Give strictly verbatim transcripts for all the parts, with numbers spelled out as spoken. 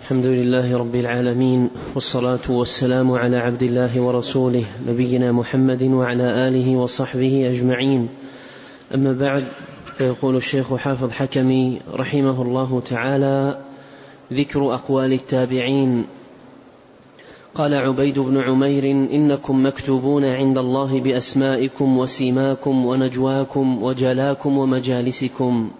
الحمد لله رب العالمين، والصلاة والسلام على عبد الله ورسوله نبينا محمد وعلى آله وصحبه أجمعين. أما بعد، فيقول الشيخ حافظ حكمي رحمه الله تعالى: ذكر أقوال التابعين. قال عبيد بن عمير: إنكم مكتوبون عند الله بأسمائكم وسيماكم ونجواكم وجلاكم ومجالسكم.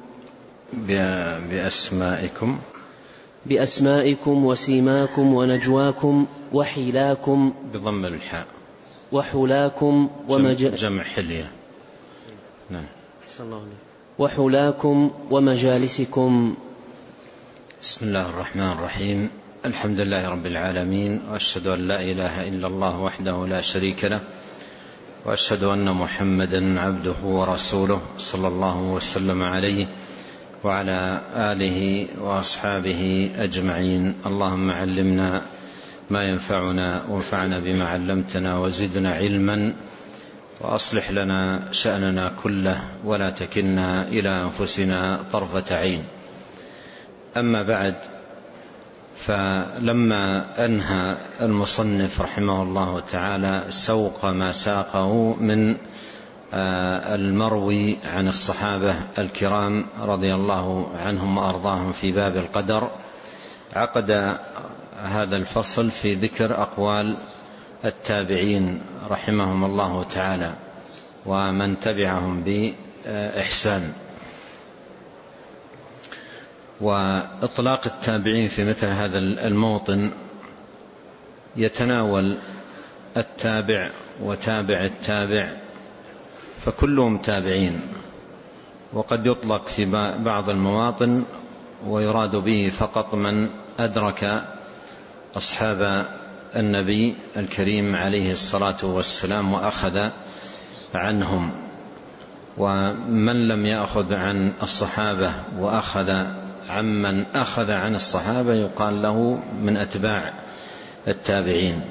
بأسمائكم بأسمائكم وسيماكم ونجواكم وحلاكم بضم الحاء وحلاكم ومج... جمع حلية. نعم. وحلاكم ومجالسكم. بسم الله الرحمن الرحيم. الحمد لله رب العالمين، وأشهد أن لا إله إلا الله وحده لا شريك له، وأشهد أن محمدا عبده ورسوله صلى الله وسلم عليه وعلى آله وأصحابه أجمعين. اللهم علمنا ما ينفعنا وانفعنا بما علمتنا وزدنا علما، وأصلح لنا شأننا كله ولا تكلنا إلى أنفسنا طرفة عين. أما بعد، فلما أنهى المصنف رحمه الله تعالى سوق ما ساقه من المروي عن الصحابة الكرام رضي الله عنهم وأرضاهم في باب القدر، عقد هذا الفصل في ذكر أقوال التابعين رحمهم الله تعالى ومن تبعهم بإحسان. وإطلاق التابعين في مثل هذا الموطن يتناول التابع وتابع التابع، فكلهم تابعين، وقد يطلق في بعض المواطن ويراد به فقط من أدرك أصحاب النبي الكريم عليه الصلاة والسلام وأخذ عنهم. ومن لم يأخذ عن الصحابة وأخذ عمن أخذ عن الصحابة يقال له من أتباع التابعين.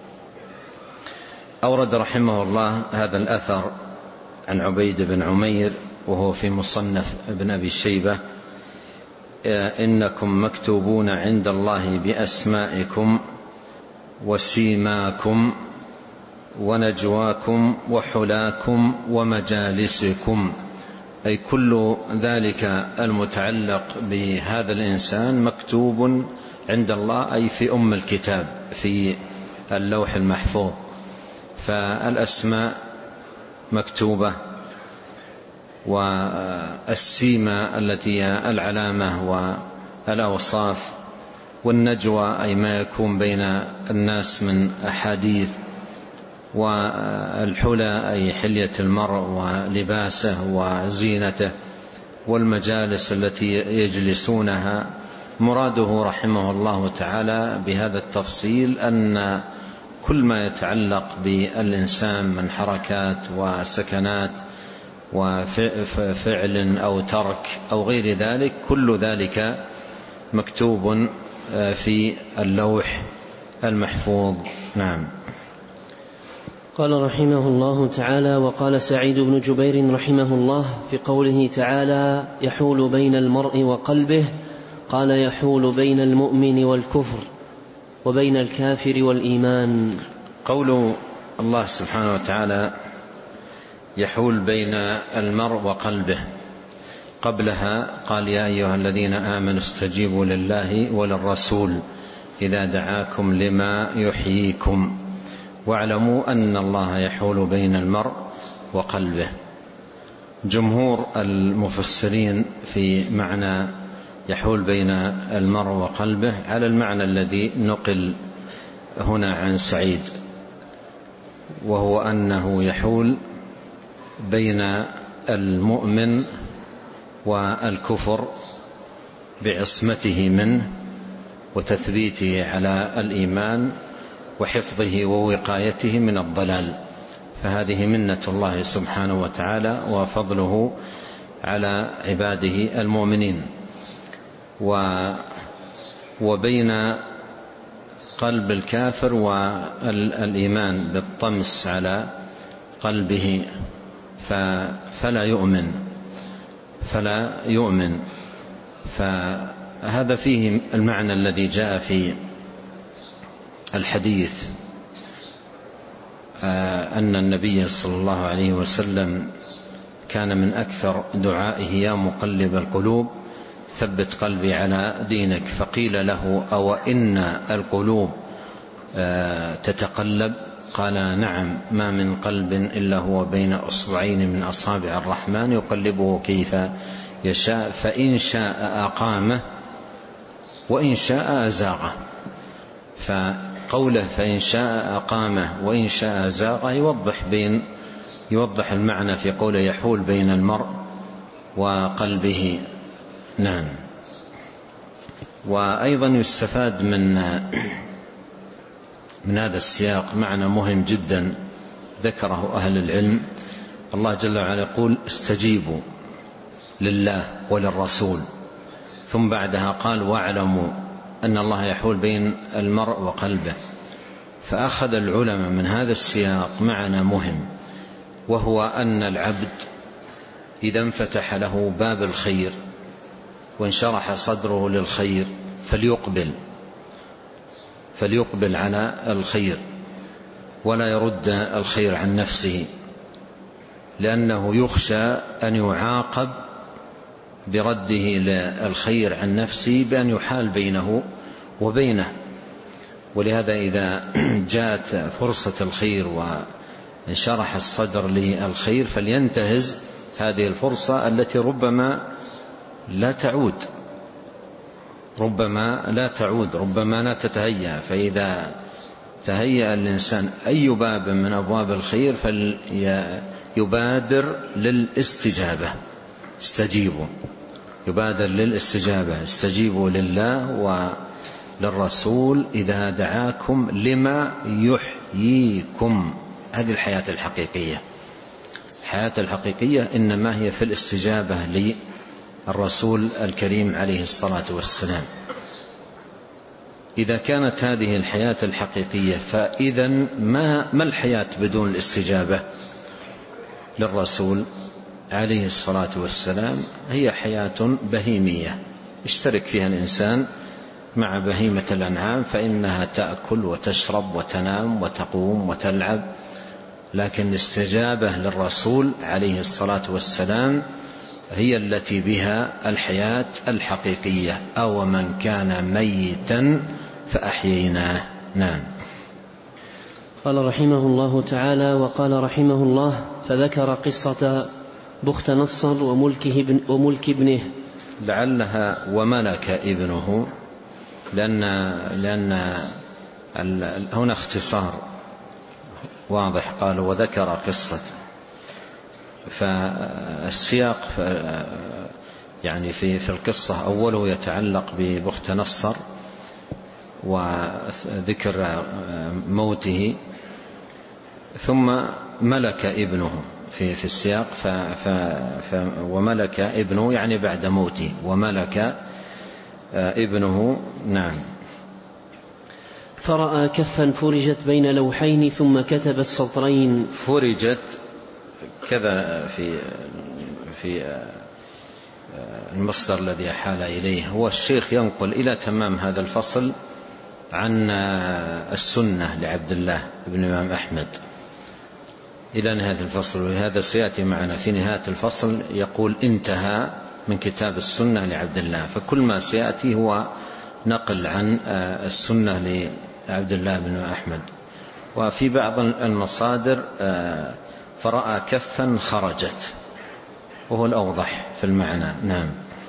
أورد رحمه الله هذا الأثر عن عبيد بن عمير وهو في مصنف ابن أبي شيبة: إنكم مكتوبون عند الله بأسمائكم وسيماكم ونجواكم وحلاكم ومجالسكم، أي كل ذلك المتعلق بهذا الإنسان مكتوب عند الله، أي في أم الكتاب في اللوح المحفوظ. فالأسماء مكتوبة، والسيمة التي هي العلامة والأوصاف، والنجوى أي ما يكون بين الناس من أحاديث، والحلى أي حلية المرء ولباسه وزينته، والمجالس التي يجلسونها. مراده رحمه الله تعالى بهذا التفصيل أن كل ما يتعلق بالإنسان من حركات وسكنات وفعل أو ترك أو غير ذلك، كل ذلك مكتوب في اللوح المحفوظ. نعم. قال رحمه الله تعالى: وقال سعيد بن جبير رحمه الله في قوله تعالى: يحول بين المرء وقلبه، قال: يحول بين المؤمن والكفر وبين الكافر والإيمان. قول الله سبحانه وتعالى يحول بين المرء وقلبه، قبلها قال: يا أيها الذين آمنوا استجيبوا لله وللرسول إذا دعاكم لما يحييكم واعلموا أن الله يحول بين المرء وقلبه. جمهور المفسرين في معنى يحول بين المرء وقلبه على المعنى الذي نقل هنا عن سعيد، وهو أنه يحول بين المؤمن والكفر بعصمته منه وتثبيته على الإيمان وحفظه ووقايته من الضلال. فهذه منة الله سبحانه وتعالى وفضله على عباده المؤمنين. وبين قلب الكافر والإيمان بالطمس على قلبه فلا يؤمن فلا يؤمن هذا فيه المعنى الذي جاء في الحديث أن النبي صلى الله عليه وسلم كان من أكثر دعائه يا مقلب القلوب ثبت قلبي على دينك. فقيل له أو إن القلوب تتقلب؟ قال نعم، ما من قلب إلا هو بين أصبعين من أصابع الرحمن يقلبه كيف يشاء، فإن شاء أقامه وإن شاء أزاغه. فقوله فإن شاء أقامه وإن شاء أزاغه يوضح بين يوضح المعنى في قوله يحول بين المرء وقلبه. نعم. وأيضا يستفاد من من هذا السياق معنى مهم جدا ذكره أهل العلم. الله جل وعلا يقول استجيبوا لله وللرسول، ثم بعدها قال واعلموا أن الله يحول بين المرء وقلبه. فأخذ العلماء من هذا السياق معنى مهم، وهو أن العبد إذا انفتح له باب الخير وانشرح صدره للخير فليقبل فليقبل على الخير ولا يرد الخير عن نفسه، لأنه يخشى أن يعاقب برده للخير عن نفسه بأن يحال بينه وبينه. ولهذا إذا جاءت فرصة الخير وانشرح الصدر للخير فلينتهز هذه الفرصة التي ربما لا تعود ربما لا تعود ربما لا تتهيأ. فإذا تهيأ الإنسان أي باب من أبواب الخير فليبادر للاستجابة. استجيبوا يبادر للاستجابة، استجيبوا لله وللرسول إذا دعاكم لما يحييكم. هذه الحياة الحقيقية. الحياة الحقيقية إنما هي في الاستجابة للرسول الكريم عليه الصلاة والسلام. إذا كانت هذه الحياة الحقيقية فإذا ما ما الحياة بدون الاستجابة للرسول عليه الصلاة والسلام؟ هي حياة بهيمية يشترك فيها الإنسان مع بهيمة الأنعام، فإنها تأكل وتشرب وتنام وتقوم وتلعب. لكن الاستجابة للرسول عليه الصلاة والسلام هي التي بها الحياة الحقيقية. أو من كان ميتا فأحييناه. نعم. قال رحمه الله تعالى: وقال رحمه الله: فذكر قصة بخت نصر وملكه ابن وملك ابنه. لعلها وملك ابنه، لأن, لأن هنا اختصار واضح. قال وذكر قصة، فالسياق يعني في في القصة أوله يتعلق ببخت نصر وذكر موته، ثم ملك ابنه في في السياق ف ف ف وملك ابنه يعني بعد موته، وملك ابنه. نعم. فرأى كفا فرجت بين لوحين ثم كتبت سطرين. فرجت كذا في في المصدر الذي حال إليه. هو الشيخ ينقل إلى تمام هذا الفصل عن السنة لعبد الله بن الإمام أحمد إلى نهاية الفصل، وهذا سيأتي معنا في نهاية الفصل. يقول انتهى من كتاب السنة لعبد الله، فكل ما سيأتي هو نقل عن السنة لعبد الله بن أحمد. وفي بعض المصادر فرأى كفا خرجت، وهو الأوضح في المعنى. نعم.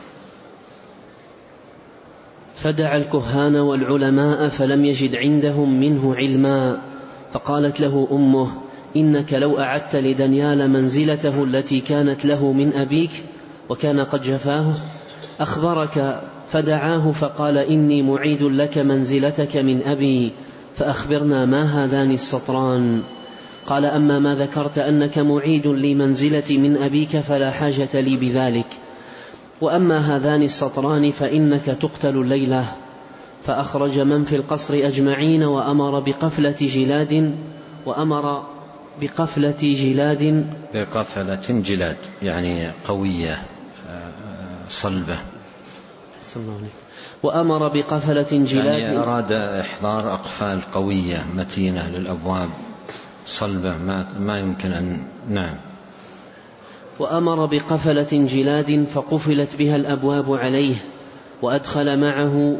فدعا الكهان والعلماء فلم يجد عندهم منه علما، فقالت له أمه: إنك لو أعدت لدانيال منزلته التي كانت له من أبيك وكان قد جفاه أخبرك. فدعاه فقال: إني معيد لك منزلتك من أبي، فأخبرنا ما هذان السطران. قال: أما ما ذكرت أنك معيد لي منزلتي من أبيك فلا حاجة لي بذلك، وأما هذان السطران فإنك تقتل الليلة. فأخرج من في القصر أجمعين وأمر بقفلة جلاد وأمر بقفلة جلاد بقفلة جلاد يعني قوية صلبة. وأمر بقفلة جلاد. يعني أراد إحضار أقفال قوية متينة للأبواب صلبة ما, ما يمكن أن نعم. وأمر بقفلة جلاد فقفلت بها الأبواب عليه، وأدخل معه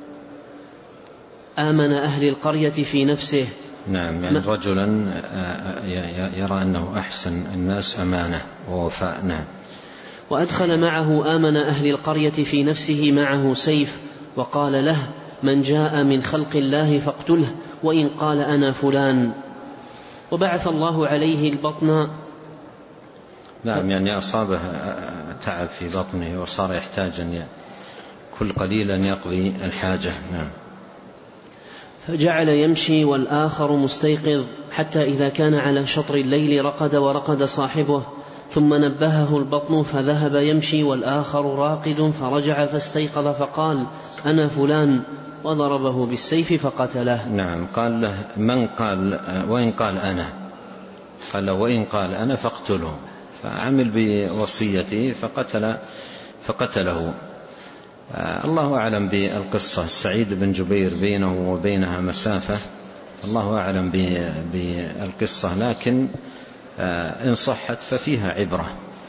آمن أهل القرية في نفسه. نعم، يعني رجلا يرى أنه أحسن الناس أمانة ووفاء. نعم. وأدخل معه آمن أهل القرية في نفسه معه سيف، وقال له: من جاء من خلق الله فاقتله، وإن قال أنا فلان. وبعث الله عليه البطن. نعم، يعني أصابه تعب في بطنه وصار يحتاج أن كل قليل أن يقضي الحاجة. نعم. فجعل يمشي والآخر مستيقظ، حتى إذا كان على شطر الليل رقد ورقد صاحبه، ثم نبهه البطن فذهب يمشي والآخر راقد، فرجع فاستيقظ فقال: أنا فلان، وضربه بالسيف فقتله. نعم. قال له: من قال وإن قال أنا، قال له: وإن قال أنا فاقتله، فعمل بوصيته فقتل فقتله. الله أعلم بالقصة. سعيد بن جبير بينه وبينها مسافة، الله أعلم بالقصة، لكن إن صحت ففيها عبرة.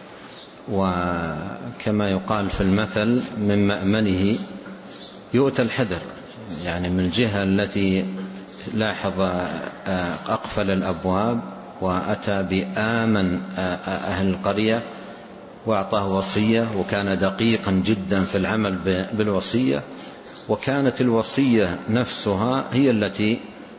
وكما يقال في المثل: من مأمنه يؤتى الحذر، يعني من الجهة التي لاحظ أقفل الأبواب وأتى بآمن أهل القرية وأعطاه وصية، وكان دقيقا جدا في العمل بالوصية، وكانت الوصية نفسها هي التي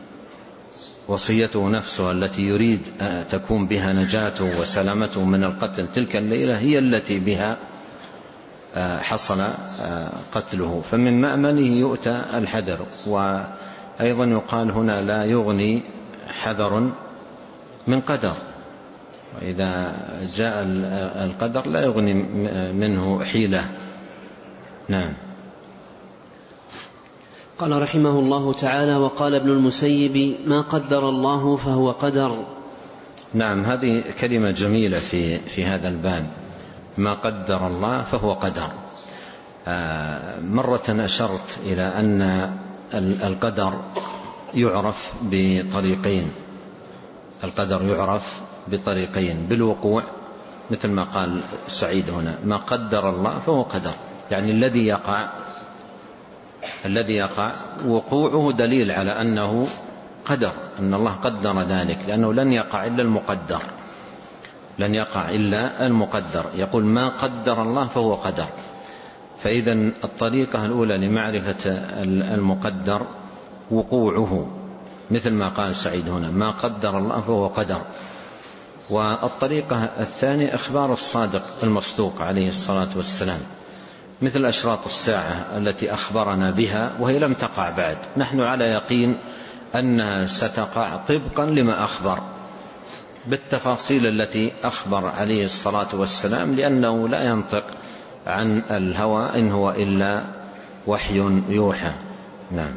وصيته نفسها التي يريد تكون بها نجاته وسلامته من القتل تلك الليلة هي التي بها حصل قتله. فمن مأمنه يؤتى الحذر. وأيضا يقال هنا: لا يغني حذر من قدر، وإذا جاء القدر لا يغني منه حيلة. نعم. قال رحمه الله تعالى: وقال ابن المسيب: ما قدر الله فهو قدر. نعم، هذه كلمة جميلة في في هذا الباب: ما قدر الله فهو قدر. مرة أشرت إلى أن القدر يعرف بطريقين. القدر يعرف بطريقين: بالوقوع، مثل ما قال سعيد هنا: ما قدر الله فهو قدر، يعني الذي يقع الذي يقع وقوعه دليل على أنه قدر، أن الله قدر ذلك، لأنه لن يقع إلا المقدر، لن يقع إلا المقدر. يقول: ما قدر الله فهو قدر. فإذا الطريقة الأولى لمعرفة المقدر وقوعه، مثل ما قال سعيد هنا: ما قدر الله فهو قدر. والطريقة الثانية إخبار الصادق المصدوق عليه الصلاة والسلام، مثل أشراط الساعة التي أخبرنا بها وهي لم تقع بعد، نحن على يقين أنها ستقع طبقا لما أخبر بالتفاصيل التي أخبر عليه الصلاة والسلام، لأنه لا ينطق عن الهوى إن هو إلا وحي يوحى. نعم.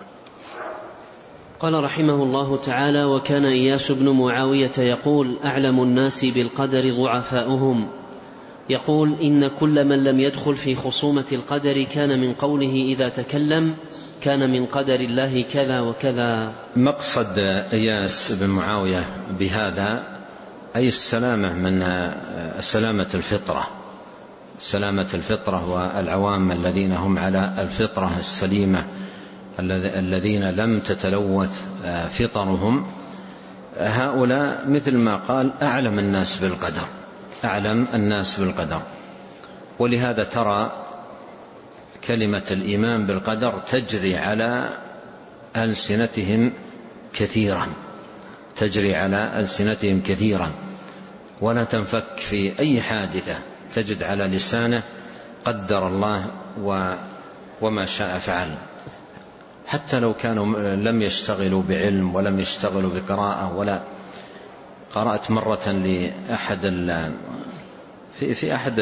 قال رحمه الله تعالى: وكان إياس بن معاوية يقول: أعلم الناس بالقدر ضعفاؤهم. يقول: إن كل من لم يدخل في خصومة القدر كان من قوله إذا تكلم: كان من قدر الله كذا وكذا. مقصد إياس بن معاوية بهذا أي السلامة من سلامة الفطرة، سلامة الفطرة، والعوام الذين هم على الفطرة السليمة الذين لم تتلوث فطرهم، هؤلاء مثل ما قال: أعلم الناس بالقدر، أعلم الناس بالقدر. ولهذا ترى كلمة الإيمان بالقدر تجري على ألسنتهم كثيرا، تجري على ألسنتهم كثيرا، ولا تنفك في أي حادثة تجد على لسانه قدر الله وما شاء فعل، حتى لو كانوا لم يشتغلوا بعلم ولم يشتغلوا بقراءة. ولا قرأت مرة لأحد في في أحد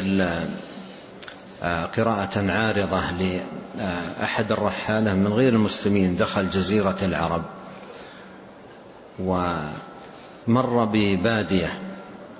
قراءة عارضة لأحد الرحالة من غير المسلمين دخل جزيرة العرب، ومر ببادية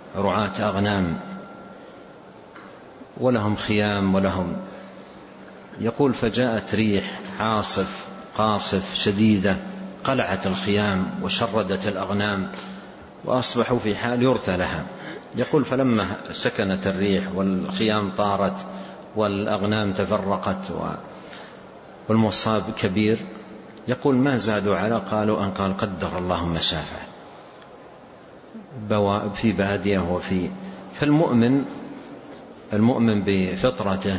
رعاة أغنام ولهم خيام ولهم يقول فجاءت ريح عاصف قاصف شديدة قلعت الخيام وشردت الأغنام وأصبحوا في حال يرثى لها. يقول فلما سكنت الريح والخيام طارت والأغنام تفرقت والمصاب كبير، يقول ما زادوا على قالوا أن قال قدر الله ما شاء فعل في بادية وفي. فالمؤمن المؤمن بفطرته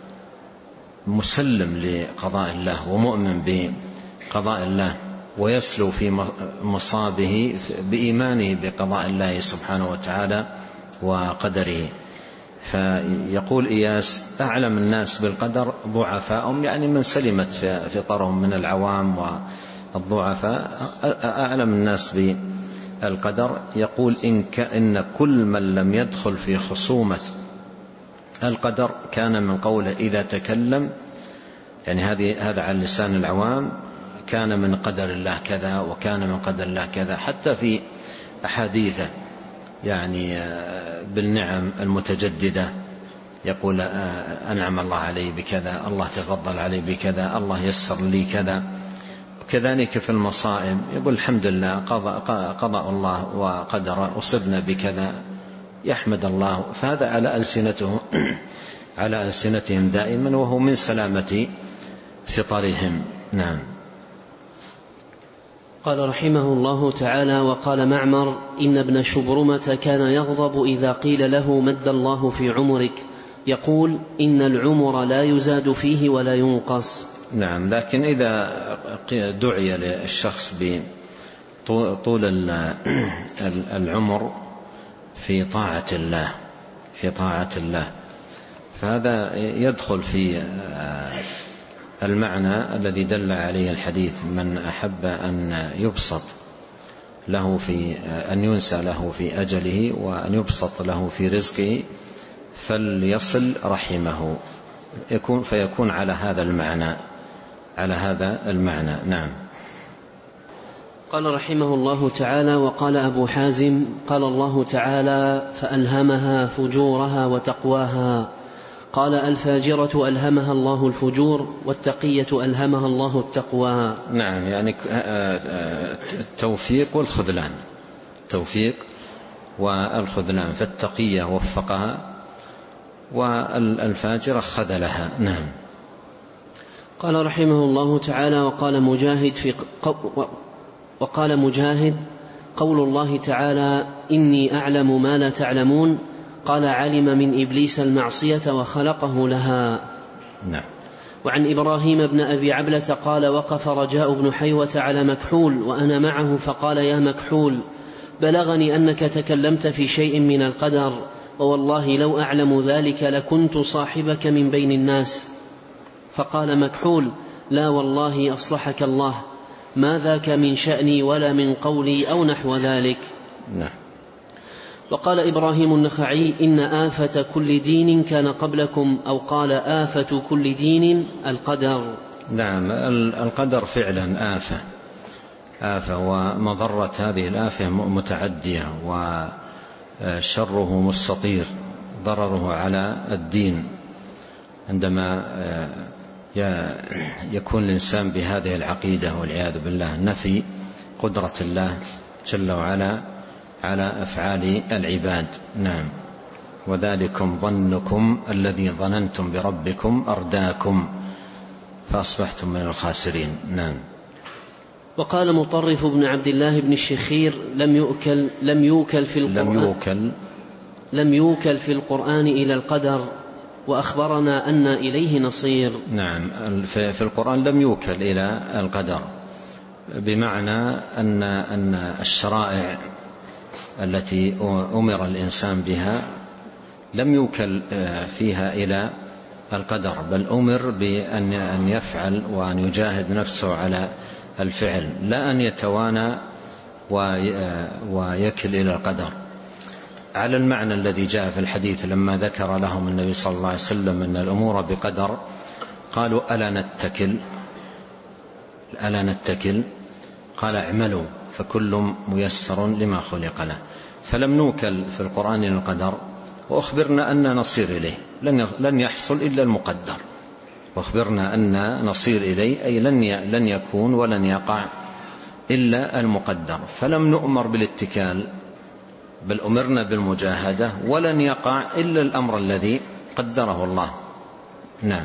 مسلم لقضاء الله ومؤمن بقضاء الله ويسلو في مصابه بإيمانه بقضاء الله سبحانه وتعالى وقدره. فيقول إياس أعلم الناس بالقدر ضعفاءهم، يعني من سلمت فطرهم من العوام والضعفاء أعلم الناس بالقدر. يقول إن, إن كل من لم يدخل في خصومة القدر كان من قوله إذا تكلم، يعني هذه هذا على لسان العوام، كان من قدر الله كذا وكان من قدر الله كذا، حتى في أحاديثه يعني بالنعم المتجددة يقول أنعم الله علي بكذا، الله تفضل علي بكذا، الله يسر لي كذا. كذلك في المصائب يقول الحمد لله قضاء الله وقدر أصبنا بكذا، يحمد الله. فهذا على ألسنتهم على ألسنتهم دائما، وهو من سلامة فطرهم. نعم. قال رحمه الله تعالى: وقال معمر: إن ابن شبرمة كان يغضب إذا قيل له مد الله في عمرك، يقول إن العمر لا يزاد فيه ولا ينقص. نعم. لكن إذا دعي للشخص بطول العمر في طاعة الله في طاعة الله فهذا يدخل في المعنى الذي دل عليه الحديث: من أحب أن يبسط له في أن ينسى له في أجله وأن يبسط له في رزقه فليصل رحمه، يكون فيكون على هذا المعنى على هذا المعنى. نعم. قال رحمه الله تعالى: وقال أبو حازم: قال الله تعالى: فألهمها فجورها وتقواها. قال: الفاجرة ألهمها الله الفجور، والتقية ألهمها الله التقوى. نعم، يعني التوفيق والخذلان، التوفيق والخذلان، فالتقية وفقها والفاجرة خذلها. نعم. قال رحمه الله تعالى: وقال مجاهد في وقال مجاهد: قول الله تعالى: إني أعلم ما لا تعلمون، قال: علم من إبليس المعصية وخلقه لها. نعم. وعن إبراهيم بن أبي عبلة قال: وقف رجاء بن حيوة على مكحول وأنا معه فقال: يا مكحول، بلغني أنك تكلمت في شيء من القدر، ووالله لو أعلم ذلك لكنت صاحبك من بين الناس. فقال مكحول: لا والله أصلحك الله، ما ذاك من شأني ولا من قولي أو نحو ذلك. نعم. وقال إبراهيم النخعي: إن آفة كل دين كان قبلكم، أو قال آفة كل دين القدر. نعم، القدر فعلا آفة آفة ومضرة هذه الآفة متعدية، وشره مستطير، ضرره على الدين. عندما يكون الإنسان بهذه العقيدة والعياذ بالله، نفي قدرة الله جل وعلا على أفعال العباد. نعم. وذلكم ظنكم الذي ظننتم بربكم أرداكم فأصبحتم من الخاسرين. نعم. وقال مطرف بن عبد الله بن الشخير: لم يؤكل لم يوكل في القرآن لم يوكل لم يوكل في القرآن إلى القدر، وأخبرنا أن إليه نصير. نعم، في القرآن لم يوكل إلى القدر، بمعنى أن أن الشرائع التي أمر الإنسان بها لم يوكل فيها إلى القدر، بل أمر بأن يفعل وأن يجاهد نفسه على الفعل، لا أن يتوانى ويكل إلى القدر. على المعنى الذي جاء في الحديث لما ذكر لهم النبي صلى الله عليه وسلم أن الأمور بقدر، قالوا: ألا نتكل ألا نتكل قال: اعملوا فكل ميسر لما خلق له. فلم نوكل في القرآن إلى القدر، وأخبرنا أن نصير إليه، لن يحصل إلا المقدر، واخبرنا أن نصير إليه، أي لن يكون ولن يقع إلا المقدر، فلم نؤمر بالاتكال بل أمرنا بالمجاهدة، ولن يقع إلا الأمر الذي قدره الله. نعم.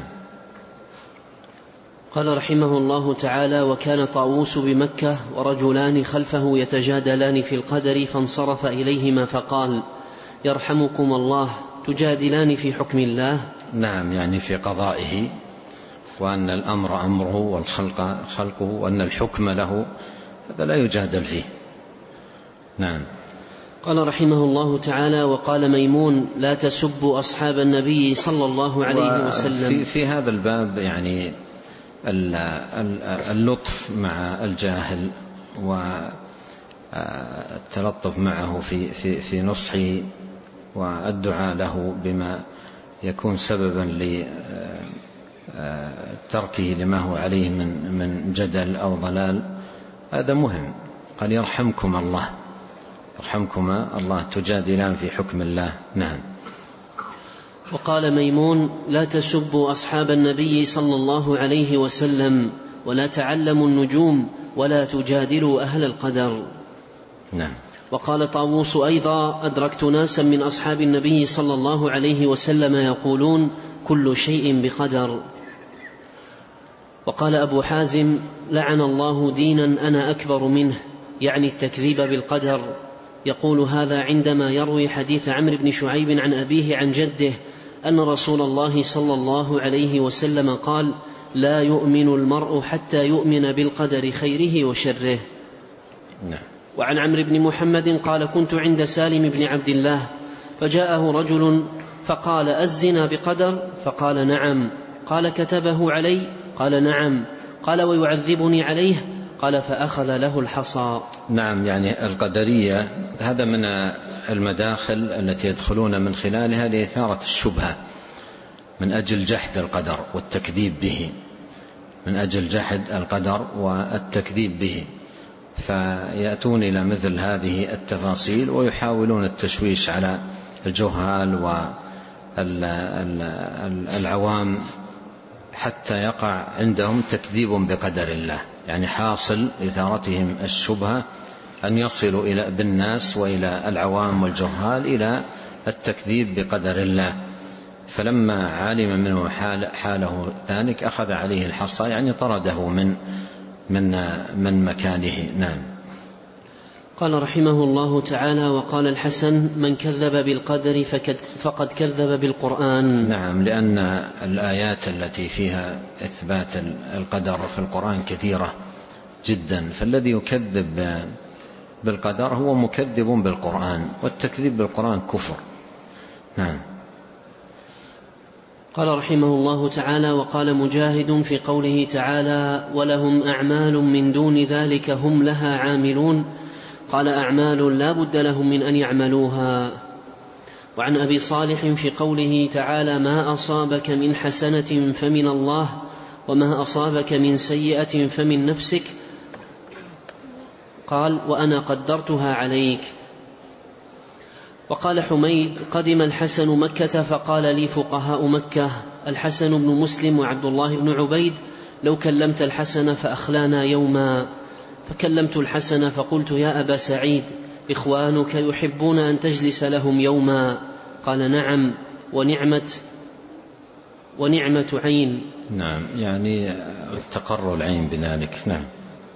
قال رحمه الله تعالى: وكان طاووس بمكة ورجلان خلفه يتجادلان في القدر، فانصرف إليهما فقال: يرحمكم الله، تجادلان في حكم الله. نعم، يعني في قضائه، وأن الأمر أمره والخلق خلقه، وأن الحكم له، هذا لا يجادل فيه. نعم. قال رحمه الله تعالى: وقال ميمون: لا تسبوا أصحاب النبي صلى الله عليه وسلم. في, في هذا الباب يعني اللطف مع الجاهل والتلطف معه في, في, في نصحه والدعاء له بما يكون سببا لتركه لما هو عليه من, من جدل أو ضلال، هذا مهم. قال: يرحمكم الله، يرحمكم الله، تجادلان في حكم الله. نعم. وقال ميمون: لا تسبوا أصحاب النبي صلى الله عليه وسلم، ولا تعلموا النجوم، ولا تجادلوا أهل القدر. نعم. وقال طاووس أيضا: أدركت ناسا من أصحاب النبي صلى الله عليه وسلم يقولون: كل شيء بقدر. وقال أبو حازم: لعن الله دينا أنا أكبر منه، يعني التكذيب بالقدر. يقول هذا عندما يروي حديث عمرو بن شعيب عن أبيه عن جده أن رسول الله صلى الله عليه وسلم قال: لا يؤمن المرء حتى يؤمن بالقدر خيره وشره. نعم. وعن عمرو بن محمد قال: كنت عند سالم بن عبد الله فجاءه رجل فقال: الزنا بقدر؟ فقال: نعم. قال: كتبه علي؟ قال: نعم. قال: ويعذبني عليه؟ قال: فأخذ له الحصى. نعم، يعني القدرية هذا من المداخل التي يدخلون من خلالها لإثارة الشبهة من أجل جحد القدر والتكذيب به، من أجل جحد القدر والتكذيب به، فيأتون إلى مثل هذه التفاصيل ويحاولون التشويش على الجهال والعوام حتى يقع عندهم تكذيب بقدر الله، يعني حاصل إثارتهم الشبهة أن يصلوا إلى بالناس وإلى العوام والجهال إلى التكذيب بقدر الله. فلما علم منه حال حاله ذلك أخذ عليه الحصى، يعني طرده من من من مكانه. نعم. قال رحمه الله تعالى: وقال الحسن: من كذب بالقدر فقد كذب بالقرآن. نعم، لأن الآيات التي فيها إثبات القدر في القرآن كثيرة جدا، فالذي يكذب بالقدر هو مكذب بالقرآن، والتكذيب بالقرآن كفر. نعم. قال رحمه الله تعالى: وقال مجاهد في قوله تعالى: ولهم أعمال من دون ذلك هم لها عاملون، قال: أعمال لا بد لهم من أن يعملوها. وعن أبي صالح في قوله تعالى: ما أصابك من حسنة فمن الله، وما أصابك من سيئة فمن نفسك، قال: وأنا قدرتها عليك. وقال حميد: قدم الحسن مكة فقال لي فقهاء مكة الحسن بن مسلم وعبد الله بن عبيد: لو كلمت الحسن فأخلانا يوما. فكلمت الحسن فقلت: يا أبا سعيد، إخوانك يحبون أن تجلس لهم يوما. قال: نعم، ونعمة ونعمة عين. نعم، يعني تقر العين بذلك. نعم.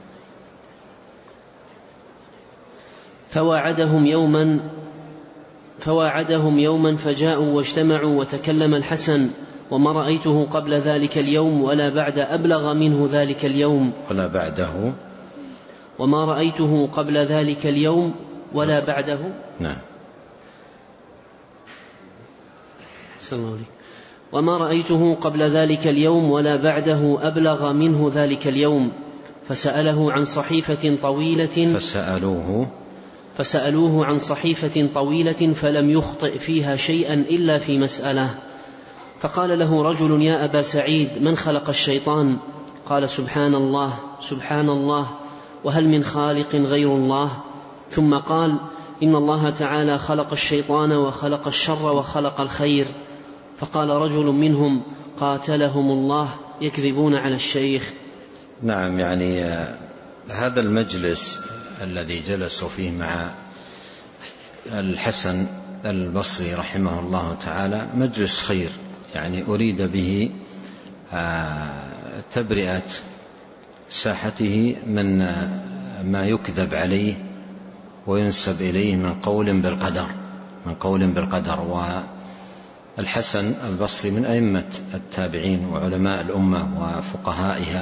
فواعدهم يوما فواعدهم يوما فجاءوا واجتمعوا، وتكلم الحسن: وما رأيته قبل ذلك اليوم ولا بعد أبلغ منه ذلك اليوم ولا بعده وما رأيته قبل ذلك اليوم ولا بعده. نعم. وما رأيته قبل ذلك اليوم ولا بعده أبلغ منه ذلك اليوم. فسأله عن صحيفة طويلة فسألوه فسألوه عن صحيفة طويلة فلم يخطئ فيها شيئا إلا في مسألة. فقال له رجل: يا أبا سعيد، من خلق الشيطان؟ قال: سبحان الله سبحان الله، وهل من خالق غير الله؟ ثم قال: إن الله تعالى خلق الشيطان وخلق الشر وخلق الخير. فقال رجل منهم: قاتلهم الله يكذبون على الشيخ؟ نعم، يعني هذا المجلس الذي جلسوا فيه مع الحسن البصري رحمه الله تعالى مجلس خير، يعني أريد به تبرئة ساحته من ما يكذب عليه وينسب إليه من قول بالقدر من قول بالقدر والحسن البصري من أئمة التابعين وعلماء الأمة وفقهائها،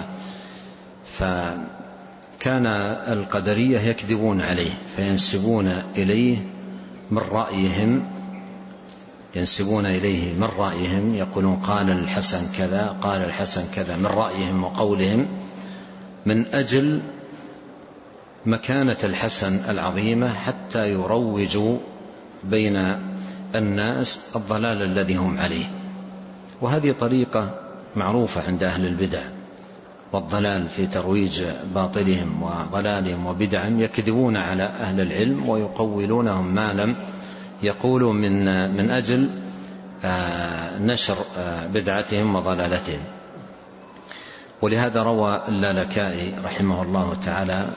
فكان القدرية يكذبون عليه فينسبون إليه من رأيهم ينسبون إليه من رأيهم يقولون قال الحسن كذا قال الحسن كذا من رأيهم وقولهم، من أجل مكانة الحسن العظيمة حتى يروجوا بين الناس الضلال الذي هم عليه. وهذه طريقة معروفة عند أهل البدع والضلال في ترويج باطلهم وضلالهم وبدعهم، يكذبون على أهل العلم ويقولونهم ما لم يقولوا من من أجل نشر بدعتهم وضلالتهم. ولهذا روى اللالكائي رحمه الله تعالى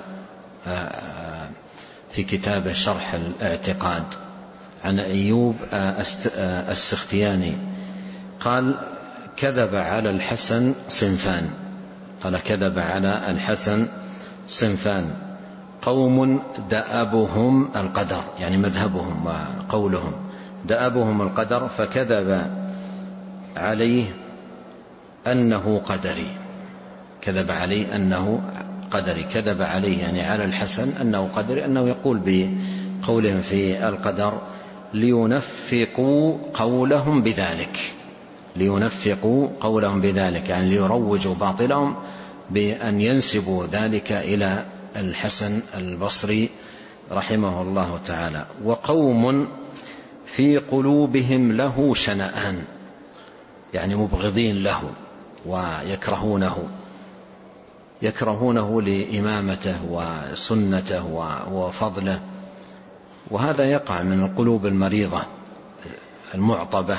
في كتاب شرح الاعتقاد عن أيوب السختياني قال كذب على الحسن صنفان قال كذب على الحسن صنفان قوم دأبهم القدر، يعني مذهبهم وقولهم دأبهم القدر، فكذب عليه أنه قدري كذب عليه أنه قدري كذب عليه يعني على الحسن أنه قدري، أنه يقول بقولهم في القدر لينفقوا قولهم بذلك لينفقوا قولهم بذلك يعني ليروجوا باطلهم بأن ينسبوا ذلك إلى الحسن البصري رحمه الله تعالى. وقوم في قلوبهم له شنآن، يعني مبغضين له ويكرهونه يكرهونه لإمامته وسنته وفضله، وهذا يقع من القلوب المريضة المعطبة.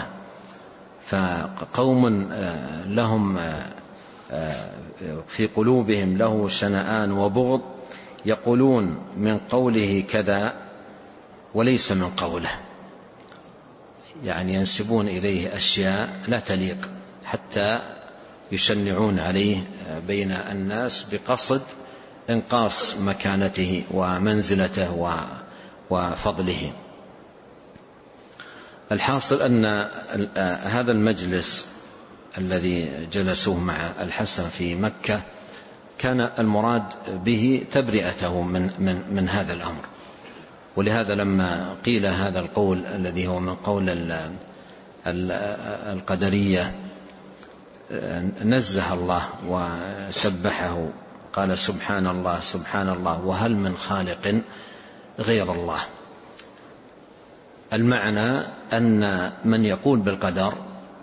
فقوم لهم في قلوبهم له شنآن وبغض يقولون من قوله كذا وليس من قوله، يعني ينسبون إليه أشياء لا تليق حتى يشنعون عليه بين الناس بقصد انقاص مكانته ومنزلته وفضله. الحاصل أن هذا المجلس الذي جلسوه مع الحسن في مكة كان المراد به تبرئته من, من, من هذا الأمر. ولهذا لما قيل هذا القول الذي هو من قول القدرية نزه الله وسبحه قال سبحان الله سبحان الله وهل من خالق غير الله. المعنى أن من يقول بالقدر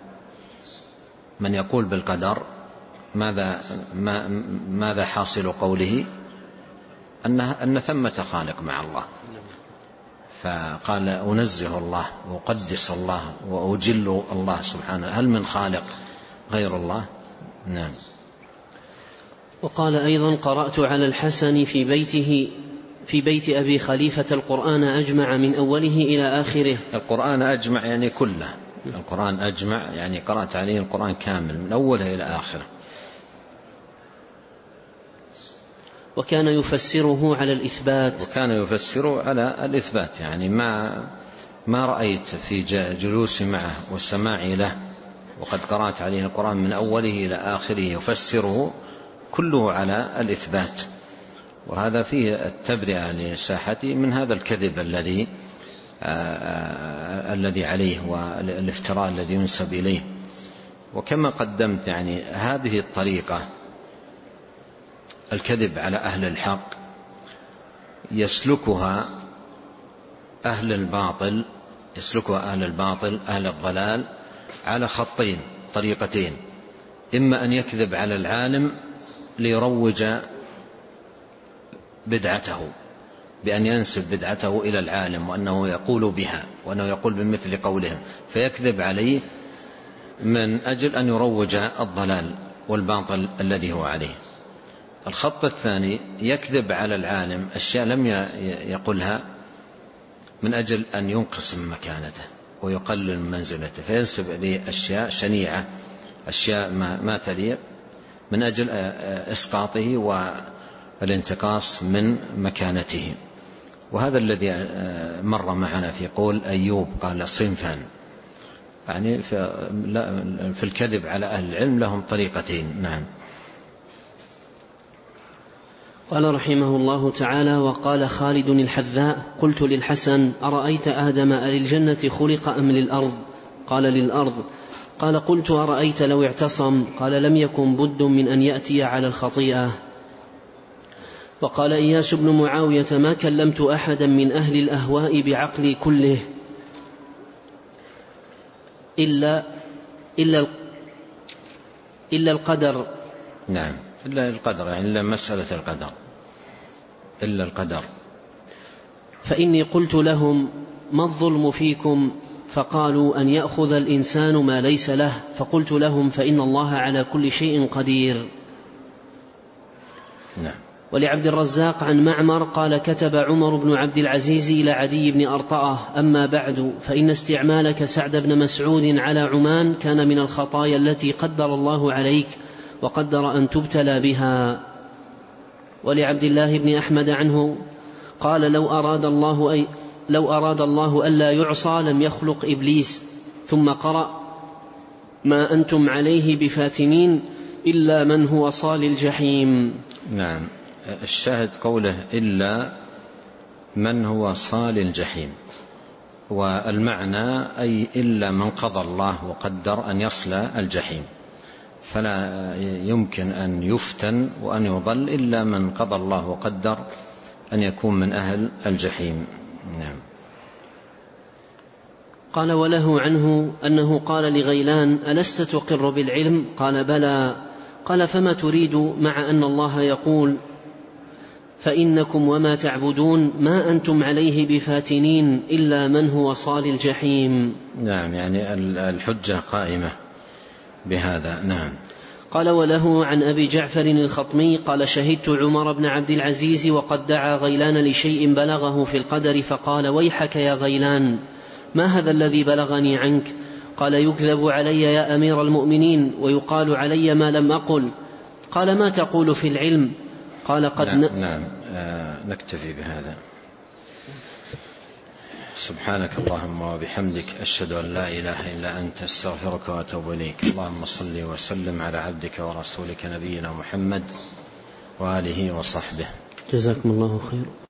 من يقول بالقدر ماذا ما ماذا حاصل قوله؟ أن أن ثمة خالق مع الله، فقال أنزه الله وأقدس الله وأجل الله سبحانه، هل من خالق غير الله؟ نعم. وقال أيضا قرأت على الحسن في بيته في بيت أبي خليفة القرآن أجمع من أوله إلى آخره. القرآن أجمع يعني كله، القرآن أجمع يعني قرأت عليه القرآن كامل من أوله إلى آخره. وكان يفسره على الإثبات وكان يفسره على الإثبات يعني ما ما رأيت في جلوسي معه والسماع له وقد قرأت عليه القرآن من أوله إلى آخره يفسره كله على الإثبات. وهذا فيه التبرئة لساحته من هذا الكذب الذي الذي عليه والافتراء الذي ينسب إليه. وكما قدمت يعني هذه الطريقة الكذب على أهل الحق يسلكها أهل الباطل يسلكها أهل الباطل أهل الضلال على خطين طريقتين: إما أن يكذب على العالم ليروج بدعته بأن ينسب بدعته إلى العالم وأنه يقول بها وأنه يقول بمثل قولهم، فيكذب عليه من أجل أن يروج الضلال والباطل الذي هو عليه. الخط الثاني يكذب على العالم أشياء لم يقلها من أجل أن ينقص من مكانته ويقلل من منزلته، فينسب إليه أشياء شنيعة، أشياء ما تليق، من أجل إسقاطه والانتقاص من مكانته. وهذا الذي مر معنا في قول أيوب قال صنفان، يعني في الكذب على أهل العلم لهم طريقتين. نعم. قال رحمه الله تعالى: وقال خالد الحذاء: قلت للحسن: أرأيت آدم أللجنة خلق أم للأرض؟ قال للأرض. قال: قلت: أرأيت لو اعتصم؟ قال: لم يكن بد من أن يأتي على الخطيئة. وقال إياس بن معاوية: ما كلمت أحدا من أهل الأهواء بعقلي كله إلا, إلا, إلا القدر. نعم، إلا القدر، يعني إلا مسألة القدر، إلا القدر. فإني قلت لهم: ما الظلم فيكم؟ فقالوا: أن يأخذ الإنسان ما ليس له. فقلت لهم: فإن الله على كل شيء قدير. نعم. ولعبد الرزاق عن معمر قال: كتب عمر بن عبد العزيز إلى عدي بن أرطأة: أما بعد، فإن استعمالك سعد بن مسعود على عمان كان من الخطايا التي قدر الله عليك وقدر أن تبتلى بها. ولعبد الله بن أحمد عنه قال: لو أراد الله أي لو أراد الله ألا يعصى لم يخلق إبليس. ثم قرأ: ما أنتم عليه بفاتنين إلا من هو صال الجحيم. نعم. الشاهد قوله إلا من هو صال الجحيم، والمعنى أي إلا من قضى الله وقدر أن يصل الجحيم، فلا يمكن أن يفتن وأن يضل إلا من قضى الله وقدر أن يكون من أهل الجحيم. نعم. قال: وله عنه أنه قال لغيلان: ألست تقر بالعلم؟ قال: بلى. قال: فما تريد مع أن الله يقول: فإنكم وما تعبدون ما أنتم عليه بفاتنين إلا من هو صال الجحيم. نعم، يعني الحجة قائمة بهذا. نعم. قال: وله عن أبي جعفر الخطمي قال: شهدت عمر بن عبد العزيز وقد دعا غيلان لشيء بلغه في القدر، فقال: ويحك يا غيلان، ما هذا الذي بلغني عنك؟ قال: يكذب علي يا أمير المؤمنين ويقال علي ما لم أقل. قال: ما تقول في العلم؟ قال: قد نعم, نعم. آه نكتفي بهذا. سبحانك اللهم وبحمدك، أشهد أن لا إله إلا أنت، استغفرك وأتوب إليك. اللهم صل وسلم على عبدك ورسولك نبينا محمد وآله وصحبه. جزاكم الله خير.